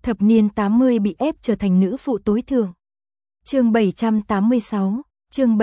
Thập niên 80 bị ép trở thành nữ phụ tối thượng. Chương 786, chương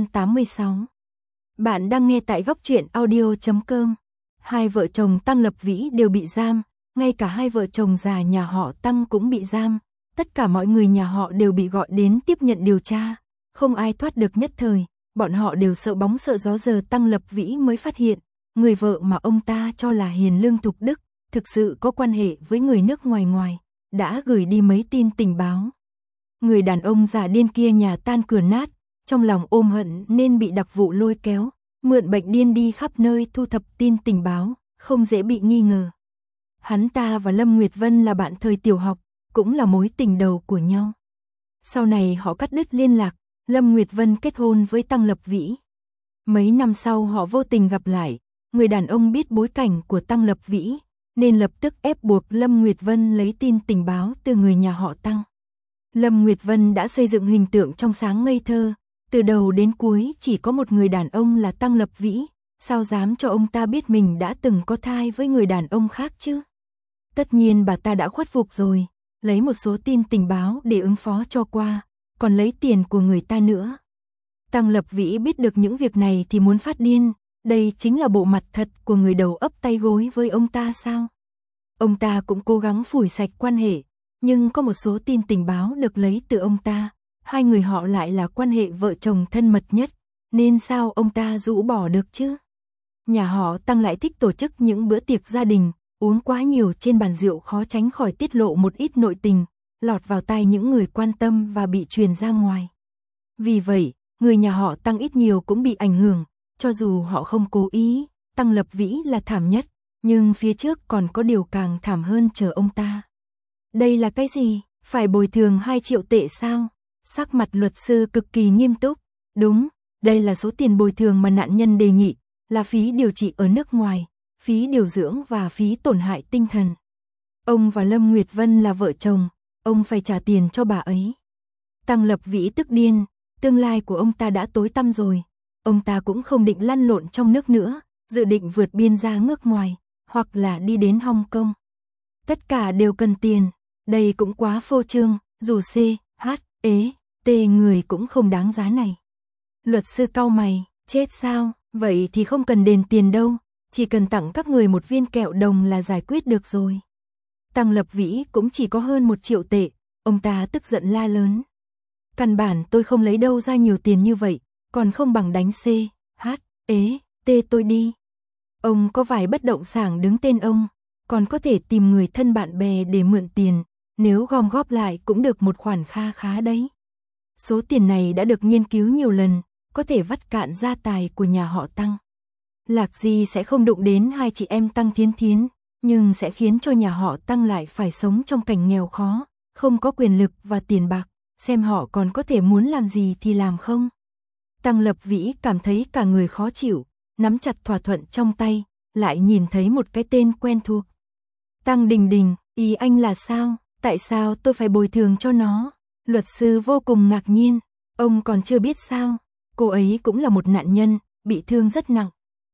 786. Bạn đang nghe tại góc truyện audio.com. Hai vợ chồng Tăng Lập Vĩ đều bị giam, ngay cả hai vợ chồng già nhà họ Tăng cũng bị giam, tất cả mọi người nhà họ đều bị gọi đến tiếp nhận điều tra, không ai thoát được nhất thời, bọn họ đều sợ bóng sợ gió. Giờ Tăng Lập Vĩ mới phát hiện, người vợ mà ông ta cho là hiền lương thục đức, thực sự có quan hệ với người nước ngoài, đã gửi đi mấy tin tình báo. Người đàn ông già điên kia nhà tan cửa nát, trong lòng ôm hận nên bị đặc vụ lôi kéo, mượn bệnh điên đi khắp nơi thu thập tin tình báo, không dễ bị nghi ngờ. Hắn ta và Lâm Nguyệt Vân là bạn thời tiểu học, cũng là mối tình đầu của nhau. Sau này họ cắt đứt liên lạc, Lâm Nguyệt Vân kết hôn với Tăng Lập Vĩ. Mấy năm sau họ vô tình gặp lại, người đàn ông biết bối cảnh của Tăng Lập Vĩ, nên lập tức ép buộc Lâm Nguyệt Vân lấy tin tình báo từ người nhà họ Tăng. Lâm Nguyệt Vân đã xây dựng hình tượng trong sáng ngây thơ, từ đầu đến cuối chỉ có một người đàn ông là Tăng Lập Vĩ, sao dám cho ông ta biết mình đã từng có thai với người đàn ông khác chứ? Tất nhiên bà ta đã khuất phục rồi, lấy một số tin tình báo để ứng phó cho qua, còn lấy tiền của người ta nữa. Tăng Lập Vĩ biết được những việc này thì muốn phát điên, đây chính là bộ mặt thật của người đầu ấp tay gối với ông ta sao? Ông ta cũng cố gắng phủi sạch quan hệ, nhưng có một số tin tình báo được lấy từ ông ta, hai người họ lại là quan hệ vợ chồng thân mật nhất, nên sao ông ta rũ bỏ được chứ? Nhà họ Tăng lại thích tổ chức những bữa tiệc gia đình, uống quá nhiều trên bàn rượu khó tránh khỏi tiết lộ một ít nội tình, lọt vào tai những người quan tâm và bị truyền ra ngoài. Vì vậy, người nhà họ Tăng ít nhiều cũng bị ảnh hưởng, cho dù họ không cố ý, Tăng Lập Vĩ là thảm nhất, nhưng phía trước còn có điều càng thảm hơn chờ ông ta. Đây là cái gì? Phải bồi thường 2 triệu tệ sao? Sắc mặt luật sư cực kỳ nghiêm túc. Đúng, đây là số tiền bồi thường mà nạn nhân đề nghị, là phí điều trị ở nước ngoài, phí điều dưỡng và phí tổn hại tinh thần. Ông và Lâm Nguyệt Vân là vợ chồng, ông phải trả tiền cho bà ấy. Tăng Lập Vĩ tức điên, tương lai của ông ta đã tối tăm rồi. Ông ta cũng không định lăn lộn trong nước nữa, dự định vượt biên ra nước ngoài, hoặc là đi đến Hong Kong. Tất cả đều cần tiền, đây cũng quá phô trương, dù C, H, E, T người cũng không đáng giá này. Luật sư cau mày, chết sao, vậy thì không cần đền tiền đâu, chỉ cần tặng các người một viên kẹo đồng là giải quyết được rồi. Tăng Lập Vĩ cũng chỉ có hơn 1 triệu tệ, ông ta tức giận la lớn. Căn bản tôi không lấy đâu ra nhiều tiền như vậy, còn không bằng đánh C, H, E, T tôi đi. Ông có vài bất động sản đứng tên ông, còn có thể tìm người thân bạn bè để mượn tiền, nếu gom góp lại cũng được một khoản kha khá đấy. Số tiền này đã được nghiên cứu nhiều lần, có thể vắt cạn gia tài của nhà họ Tăng. Lạc Di sẽ không đụng đến hai chị em Tăng Thiến Thiến, nhưng sẽ khiến cho nhà họ Tăng lại phải sống trong cảnh nghèo khó, không có quyền lực và tiền bạc, xem họ còn có thể muốn làm gì thì làm không. Tăng Lập Vĩ cảm thấy cả người khó chịu, nắm chặt thỏa thuận trong tay, lại nhìn thấy một cái tên quen thuộc. Tăng Đình Đình, ý anh là sao? Tại sao tôi phải bồi thường cho nó? Luật sư vô cùng ngạc nhiên, ông còn chưa biết sao? Cô ấy cũng là một nạn nhân, bị thương rất nặng.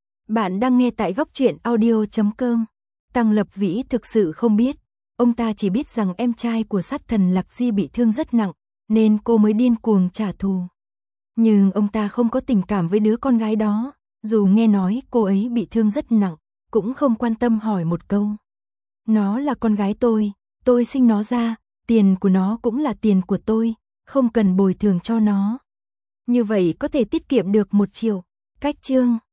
Bạn đang nghe tại góc truyện audio.com. Tăng Lập Vĩ thực sự không biết, ông ta chỉ biết rằng em trai của sát thần Lạc Di bị thương rất nặng, nên cô mới điên cuồng trả thù. Nhưng ông ta không có tình cảm với đứa con gái đó, dù nghe nói cô ấy bị thương rất nặng, cũng không quan tâm hỏi một câu. Nó là con gái tôi sinh nó ra, tiền của nó cũng là tiền của tôi, không cần bồi thường cho nó. Như vậy có thể tiết kiệm được 1 triệu. Cách chương